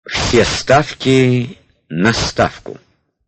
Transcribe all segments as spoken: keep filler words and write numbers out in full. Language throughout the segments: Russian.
Все ставки на ставку.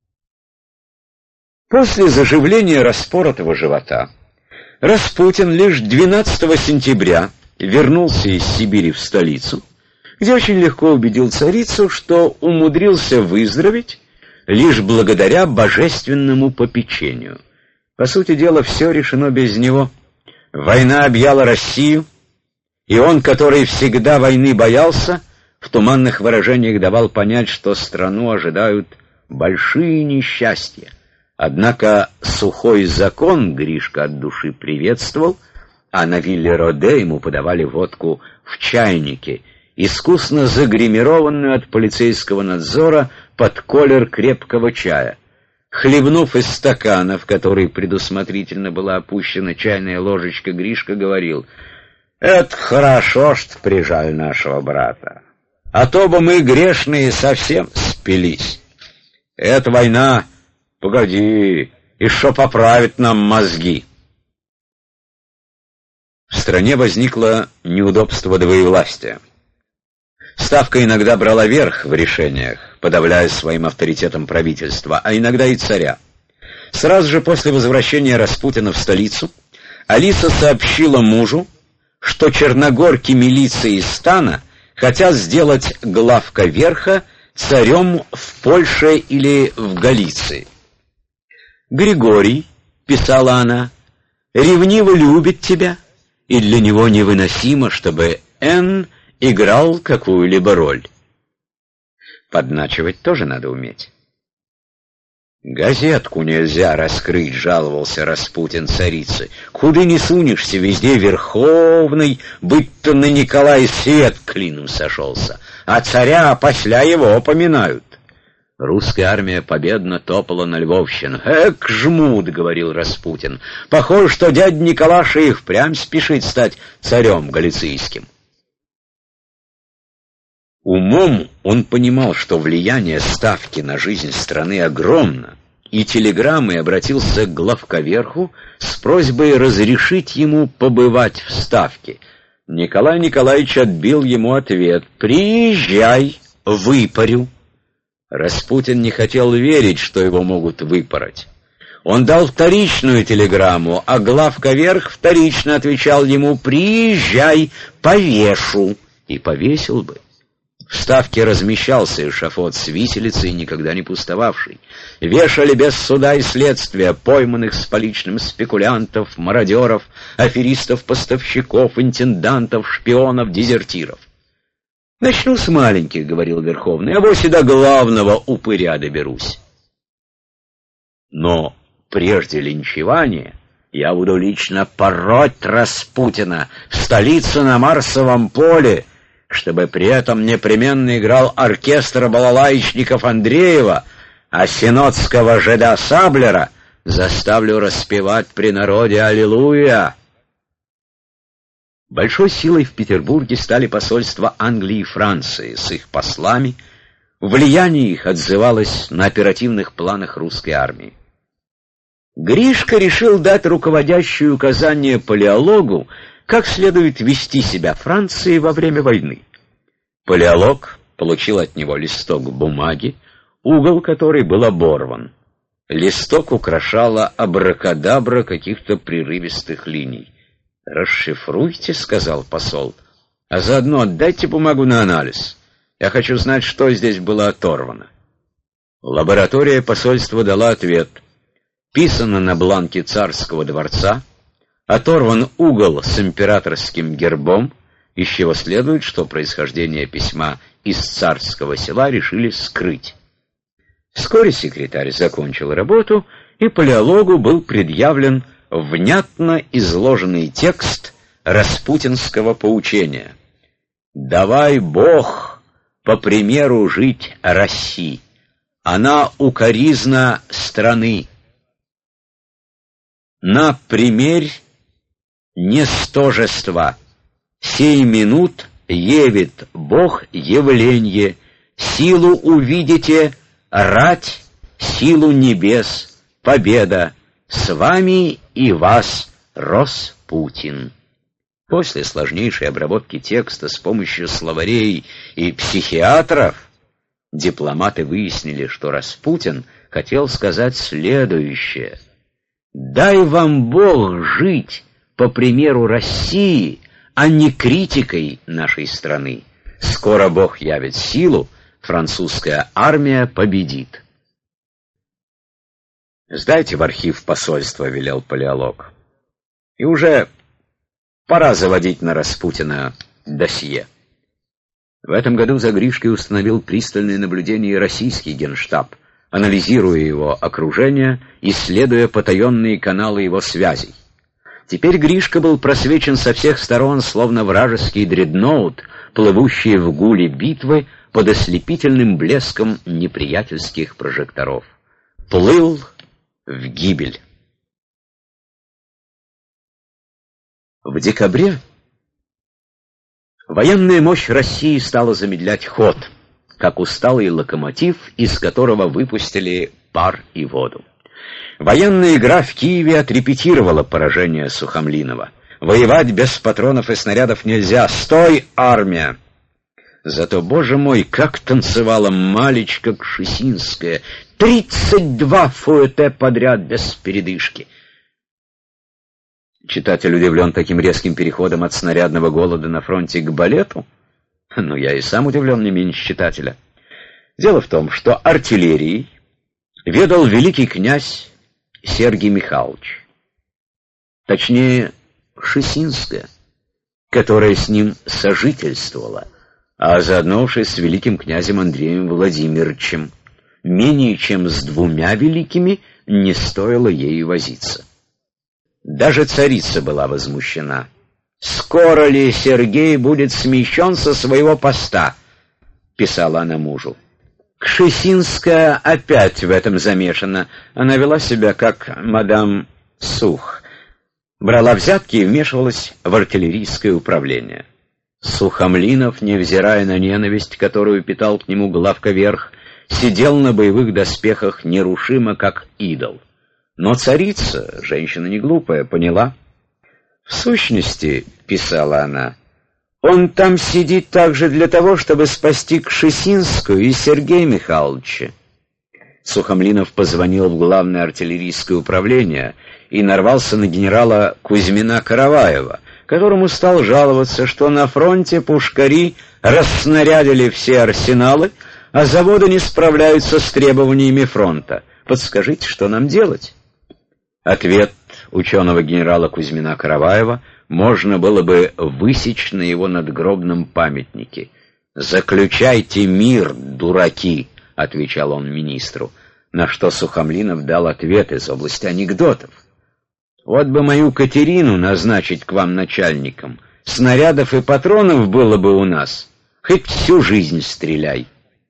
После заживления распоротого живота Распутин лишь двенадцатого сентября вернулся из Сибири в столицу, где очень легко убедил царицу, что умудрился выздороветь лишь благодаря божественному попечению. По сути дела, все решено без него. Война объяла Россию, и он, который всегда войны боялся, в туманных выражениях давал понять, что страну ожидают большие несчастья. Однако сухой закон Гришка от души приветствовал, а на вилле Роде ему подавали водку в чайнике, искусно загримированную от полицейского надзора под колер крепкого чая. Хлебнув из стакана, в который предусмотрительно была опущена чайная ложечка, Гришка говорил: «Это хорошо, что прижали нашего брата, а то бы мы, грешные, совсем спились. Эта война, погоди, и что поправит нам мозги». В стране возникло неудобство двоевластия. Ставка иногда брала верх в решениях, подавляя своим авторитетом правительства, а иногда и царя. Сразу же после возвращения Распутина в столицу Алиса сообщила мужу, что черногорки милиции из стана хотят сделать главка верха царем в Польше или в Галиции. «Григорий», — писала она, — «ревниво любит тебя, и для него невыносимо, чтобы Н играл какую-либо роль». Подначивать тоже надо уметь. «Газетку нельзя раскрыть», — жаловался Распутин царице. «Куда не сунешься, везде верховный, будто на Николая свет клином сошелся, а царя после его поминают». Русская армия победно топала на Львовщину. «Эк, жмут», — говорил Распутин, — «похоже, что дядя Николаша их прям спешит стать царем галицийским». Умом он понимал, что влияние ставки на жизнь страны огромно, и телеграммой обратился к главковерху с просьбой разрешить ему побывать в ставке. Николай Николаевич отбил ему ответ: «Приезжай, выпарю». Распутин не хотел верить, что его могут выпороть. Он дал вторичную телеграмму, а главковерх вторично отвечал ему: «Приезжай, повешу». И повесил бы. В ставке размещался эшафот с виселицей, никогда не пустовавший. Вешали без суда и следствия пойманных с поличным спекулянтов, мародеров, аферистов-поставщиков, интендантов, шпионов, дезертиров. «Начну с маленьких», — говорил Верховный, — «а вось и до главного упыря доберусь». Но прежде линчевания я буду лично пороть Распутина в столицу на Марсовом поле, чтобы при этом непременно играл оркестр балалаечников Андреева, а синодского жида Саблера заставлю распевать при народе «Аллилуйя». Большой силой в Петербурге стали посольства Англии и Франции с их послами. Влияние их отзывалось на оперативных планах русской армии. Гришка решил дать руководящие указания палеологу, как следует вести себя Франции во время войны. Палеолог получил от него листок бумаги, угол которой был оборван. Листок украшала абракадабра каких-то прерывистых линий. «Расшифруйте», — сказал посол, — «а заодно отдайте бумагу на анализ. Я хочу знать, что здесь было оторвано». Лаборатория посольства дала ответ. Писано на бланке царского дворца, оторван угол с императорским гербом, из чего следует, что происхождение письма из царского села решили скрыть. Вскоре секретарь закончил работу, и палеологу был предъявлен внятно изложенный текст распутинского поучения. «Давай, Бог, по примеру жить России. Она укоризна страны. На примерь нестожества. Сей минут явит Бог явленье. Силу увидите, рать, силу небес, победа. С вами и вас, Распутин». После сложнейшей обработки текста с помощью словарей и психиатров Дипломаты выяснили, что Распутин хотел сказать следующее: «Дай вам Бог жить по примеру России, а не критикой нашей страны. Скоро Бог явит силу, французская армия победит». «Сдайте в архив посольства», — велел Палеолог. «И уже пора заводить на Распутина досье». В этом году за Гришкой установил пристальное наблюдение и российский генштаб, анализируя его окружение, исследуя потаенные каналы его связей. Теперь Гришка был просвечен со всех сторон, словно вражеский дредноут, плывущий в гуле битвы под ослепительным блеском неприятельских прожекторов. Плыл в гибель. В декабре военная мощь России стала замедлять ход, как усталый локомотив, из которого выпустили пар и воду. Военная игра в Киеве отрепетировала поражение Сухомлинова. Воевать без патронов и снарядов нельзя. Стой, армия! Зато, боже мой, как танцевала Малечка Кшесинская! Тридцать два фуэте подряд без передышки. Читатель удивлен таким резким переходом от снарядного голода на фронте к балету? Ну, я и сам удивлен не меньше читателя. Дело в том, что артиллерией ведал великий князь Сергий Михайлович. Точнее, Кшесинская, которая с ним сожительствовала, а заодно уж и с великим князем Андреем Владимировичем. Менее чем с двумя великими не стоило ей возиться. Даже царица была возмущена. «Скоро ли Сергей будет смещен со своего поста?» — писала она мужу. Кшесинская опять в этом замешана. Она вела себя как мадам Сух. Брала взятки и вмешивалась в артиллерийское управление. Сухомлинов, невзирая на ненависть, которую питал к нему главковерх, сидел на боевых доспехах нерушимо, как идол. Но царица, женщина не глупая, поняла. «В сущности, — писала она, — он там сидит также для того, чтобы спасти Кшесинскую и Сергея Михайловича». Сухомлинов позвонил в главное артиллерийское управление и нарвался на генерала Кузьмина Караваева, которому стал жаловаться, что на фронте пушкари расснарядили все арсеналы, а заводы не справляются с требованиями фронта. Подскажите, что нам делать? Ответ ученого генерала Кузьмина Караваева можно было бы высечь на его надгробном памятнике. «Заключайте мир, дураки!» — отвечал он министру, на что Сухомлинов дал ответ из области анекдотов. «Вот бы мою Катерину назначить к вам начальником. Снарядов и патронов было бы у нас. Хоть всю жизнь стреляй».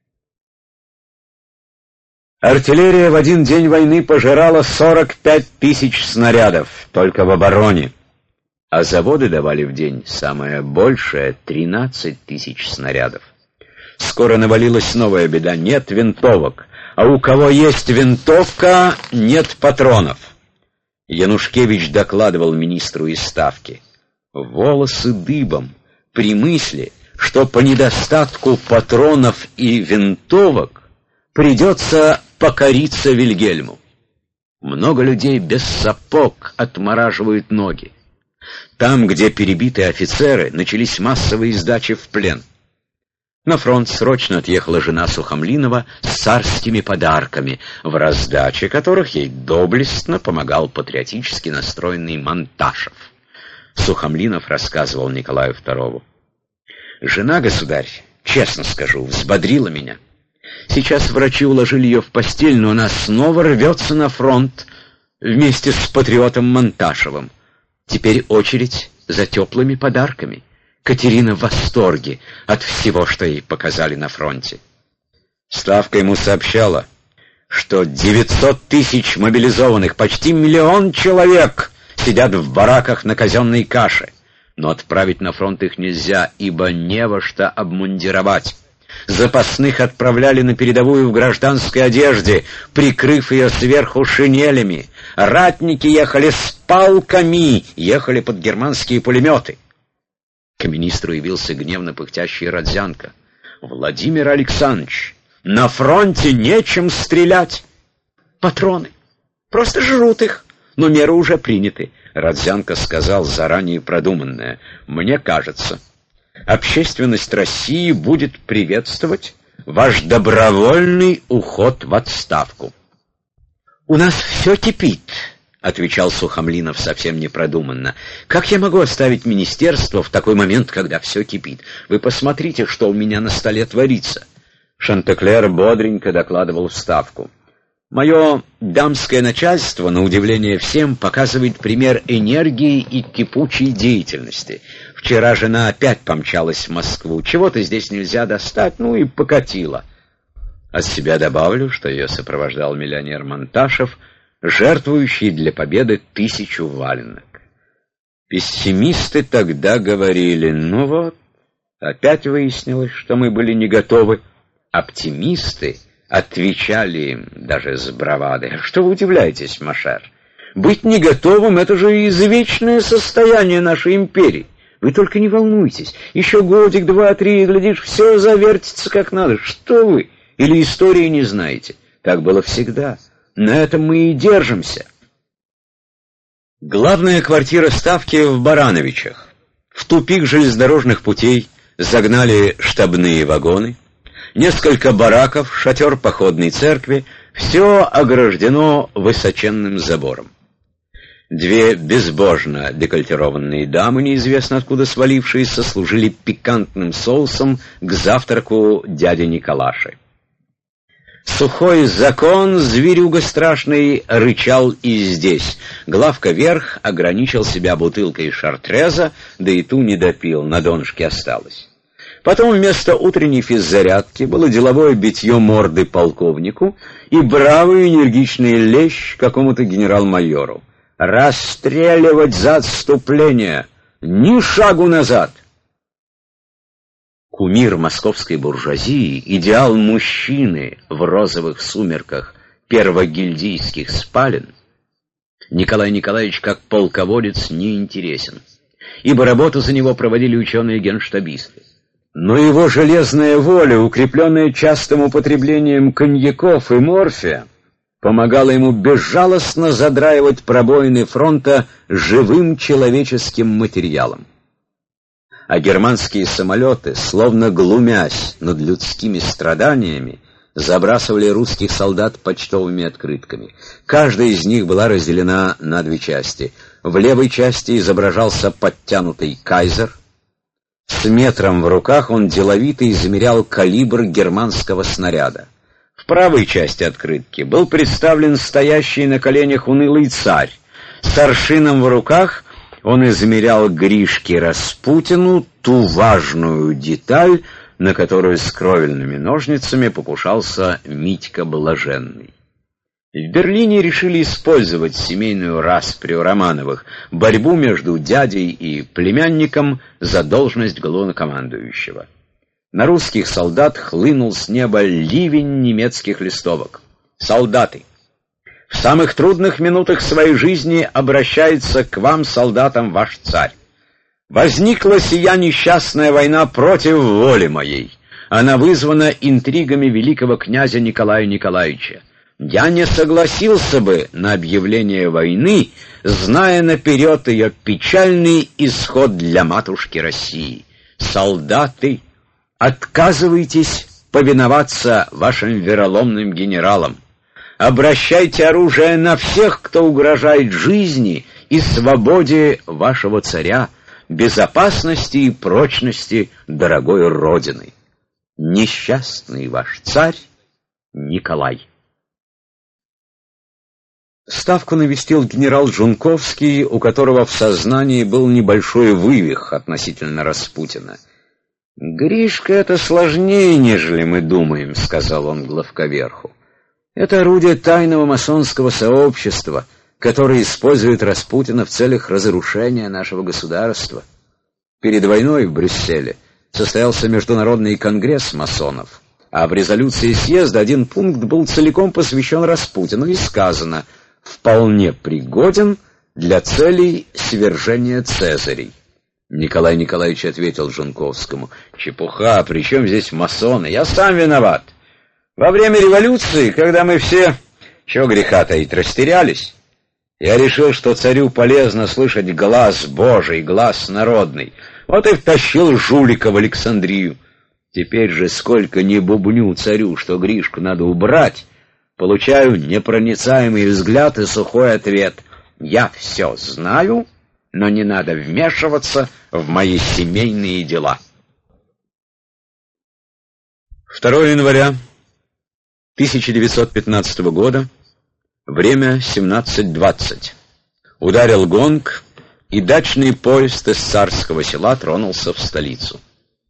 Артиллерия в один день войны пожирала сорок пять тысяч снарядов только в обороне, а заводы давали в день самое большее — тринадцать тысяч снарядов. Скоро навалилась новая беда — нет винтовок, а у кого есть винтовка, нет патронов. Янушкевич докладывал министру из Ставки. Волосы дыбом при мысли, что по недостатку патронов и винтовок придется покориться Вильгельму. Много людей без сапог отмораживают ноги. Там, где перебитые офицеры, начались массовые сдачи в плен. На фронт срочно отъехала жена Сухомлинова с царскими подарками, в раздаче которых ей доблестно помогал патриотически настроенный Монташев. Сухомлинов рассказывал Николаю второму. «Жена, государь, честно скажу, взбодрила меня. Сейчас врачи уложили ее в постель, но она снова рвется на фронт вместе с патриотом Монташевым. Теперь очередь за теплыми подарками. Катерина в восторге от всего, что ей показали на фронте». Ставка ему сообщала, что девятьсот тысяч мобилизованных, почти миллион человек сидят в бараках на казенной каше. Но отправить на фронт их нельзя, ибо не во что обмундировать. Запасных отправляли на передовую в гражданской одежде, прикрыв ее сверху шинелями. Ратники ехали с палками, ехали под германские пулеметы. К министру явился гневно пыхтящий Родзянко. «Владимир Александрович, На фронте нечем стрелять. Патроны. Просто жрут их. Но меры уже приняты. Родзянко сказал заранее продуманное. Мне кажется, общественность России будет приветствовать ваш добровольный уход в отставку. У нас все кипит, — отвечал Сухомлинов совсем непродуманно. «Как я могу оставить министерство в такой момент, когда все кипит? Вы посмотрите, что у меня на столе творится». Шантеклер бодренько докладывал в Ставку. «Мое дамское начальство, на удивление всем, показывает пример энергии и кипучей деятельности. Вчера жена опять помчалась в Москву. Чего-то здесь нельзя достать, ну и покатила». От себя добавлю, что ее сопровождал миллионер Монташев, жертвующий для победы тысячу валенок. Пессимисты тогда говорили: ну вот, опять выяснилось, что мы были не готовы. Оптимисты отвечали им даже с бравадой: что вы удивляетесь, Машер? Быть не готовым — это же извечное состояние нашей империи. Вы только не волнуйтесь, еще годик, два, три, и, глядишь, все завертится как надо. Что вы? Или истории не знаете? Так было всегда. На этом мы и держимся. Главная квартира Ставки в Барановичах. В тупик железнодорожных путей загнали штабные вагоны. Несколько бараков, шатер походной церкви — все ограждено высоченным забором. Две безбожно декольтированные дамы, неизвестно откуда свалившиеся, служили пикантным соусом к завтраку дяди Николаши. Сухой закон, зверюга страшный, рычал и здесь. Главка верх ограничил себя бутылкой шартреза, да и ту не допил, на донышке осталось. Потом вместо утренней физзарядки было деловое битье морды полковнику и бравый энергичный лещ какому-то генерал-майору. «Расстреливать за отступление! Ни шагу назад!» Кумир московской буржуазии, идеал мужчины в розовых сумерках первогильдийских спален, Николай Николаевич как полководец не интересен, ибо работу за него проводили ученые-генштабисты. Но его железная воля, укрепленная частым употреблением коньяков и морфия, помогала ему безжалостно задраивать пробоины фронта живым человеческим материалом. А германские самолеты, словно глумясь над людскими страданиями, забрасывали русских солдат почтовыми открытками. Каждая из них была разделена на две части. В левой части изображался подтянутый кайзер. С метром в руках он деловито измерял калибр германского снаряда. В правой части открытки был представлен стоящий на коленях унылый царь. С аршином в руках он измерял Гришке Распутину ту важную деталь, на которую с кровельными ножницами покушался Митька Блаженный. В Берлине решили использовать семейную расприю Романовых, борьбу между дядей и племянником за должность главнокомандующего. На русских солдат хлынул с неба ливень немецких листовок. «Солдаты! В самых трудных минутах своей жизни обращается к вам, солдатам, ваш царь. Возникла сия несчастная война против воли моей. Она вызвана интригами великого князя Николая Николаевича. Я не согласился бы на объявление войны, зная наперед ее печальный исход для матушки России. Солдаты, отказывайтесь повиноваться вашим вероломным генералам. Обращайте оружие на всех, кто угрожает жизни и свободе вашего царя, безопасности и прочности дорогой Родины. Несчастный ваш царь Николай». Ставку навестил генерал Жунковский, у которого в сознании был небольшой вывих относительно Распутина. «Гришка, это сложнее, нежели мы думаем», — сказал он главковерху. «Это орудие тайного масонского сообщества, которое использует Распутина в целях разрушения нашего государства. Перед войной в Брюсселе состоялся международный конгресс масонов, а в резолюции съезда один пункт был целиком посвящен Распутину, и сказано: «Вполне пригоден для целей свержения Цезарей». Николай Николаевич ответил Жунковскому: «Чепуха, при чем здесь масоны? Я сам виноват. Во время революции, когда мы все, чего греха таить, растерялись, я решил, что царю полезно слышать глас Божий, глас народный. Вот и втащил жулика в Александрию. Теперь же сколько ни бубню царю, что Гришку надо убрать, получаю непроницаемый взгляд и сухой ответ: я все знаю, но не надо вмешиваться в мои семейные дела. второго января тысяча девятьсот пятнадцатого года, время семнадцать двадцать. Ударил гонг, и дачный поезд из Царского Села тронулся в столицу.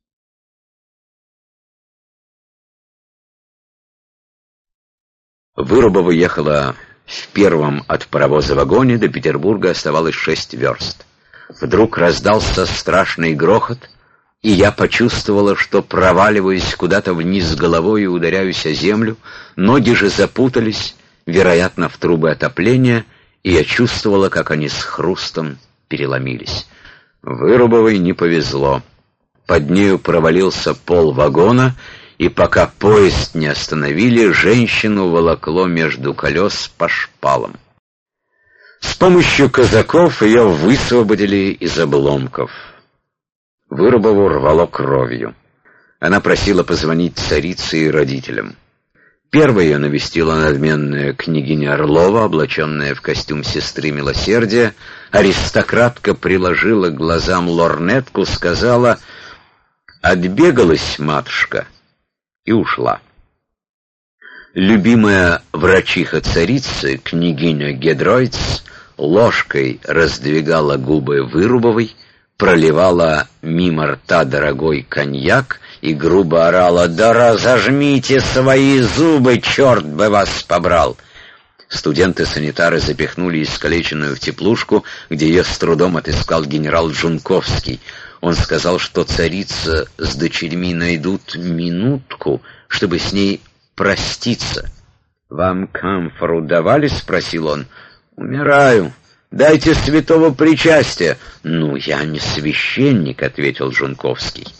Вырубова ехала в первом от паровоза вагоне, до Петербурга оставалось шесть верст. Вдруг раздался страшный грохот, и я почувствовала, что проваливаюсь куда-то вниз головой и ударяюсь о землю. Ноги же запутались, вероятно, в трубы отопления, и я чувствовала, как они с хрустом переломились. Вырубовой не повезло. Под нею провалился пол вагона, и пока поезд не остановили, женщину волокло между колес по шпалам. С помощью казаков ее высвободили из обломков. Вырубову рвало кровью. Она просила позвонить царице и родителям. Первой ее навестила надменная княгиня Орлова, облаченная в костюм сестры милосердия. Аристократка приложила к глазам лорнетку, сказала: «Отбегалась, матушка», и ушла. Любимая врачиха царицы, княгиня Гедройц, ложкой раздвигала губы Вырубовой, проливала мимо рта дорогой коньяк и грубо орала: «Да разожмите свои зубы, черт бы вас побрал!» Студенты-санитары запихнули искалеченную в теплушку, где ее с трудом отыскал генерал Джунковский. Он сказал, что царица с дочерьми найдут минутку, чтобы с ней проститься. «Вам камфору давали?» — спросил он. «Умираю. Дайте святого причастия». «Ну, я не священник», — ответил Джунковский.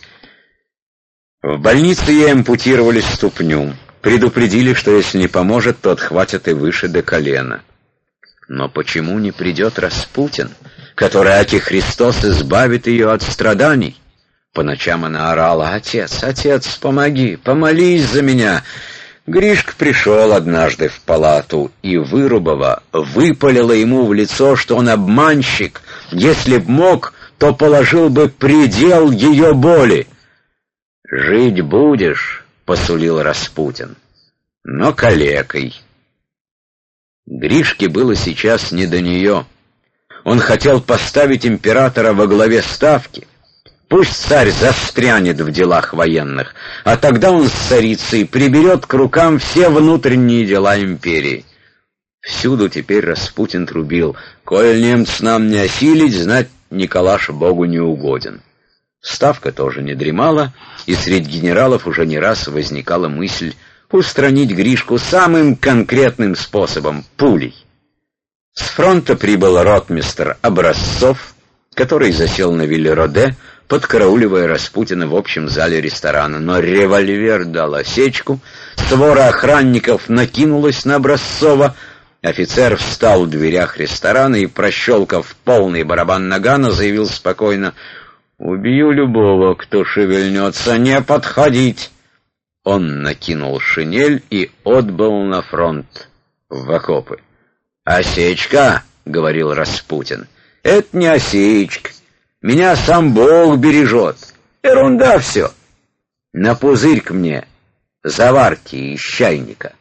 В больнице ей ампутировали ступню. Предупредили, что если не поможет, то отхватят и выше до колена. Но почему не придет Распутин, который, аки Христос, избавит ее от страданий? По ночам она орала: «Отец, отец, помоги, помолись за меня». Гришка пришел однажды в палату, и Вырубова выпалила ему в лицо, что он обманщик. Если б мог, то положил бы предел ее боли. «Жить будешь», — посулил Распутин, — «но калекой». Гришке было сейчас не до нее. Он хотел поставить императора во главе ставки. Пусть царь застрянет в делах военных, а тогда он с царицей приберет к рукам все внутренние дела империи. Всюду теперь Распутин трубил: «Коль немц нам не осилить, знать Николаш Богу не угоден». Ставка тоже не дремала, и среди генералов уже не раз возникала мысль устранить Гришку самым конкретным способом — пулей. С фронта прибыл ротмистр Образцов, который засел на Виллероде, подкарауливая Распутина в общем зале ресторана. Но револьвер дал осечку, свора охранников накинулась на Образцова, офицер встал в дверях ресторана и, прощелкав полный барабан нагана, заявил спокойно: «Убью любого, кто шевельнется, не подходить». Он накинул шинель и отбыл на фронт, в окопы. «Осечка», — говорил Распутин, — «это не осечка. Меня сам Бог бережет. Ерунда все. На пузырь к мне заварки из чайника».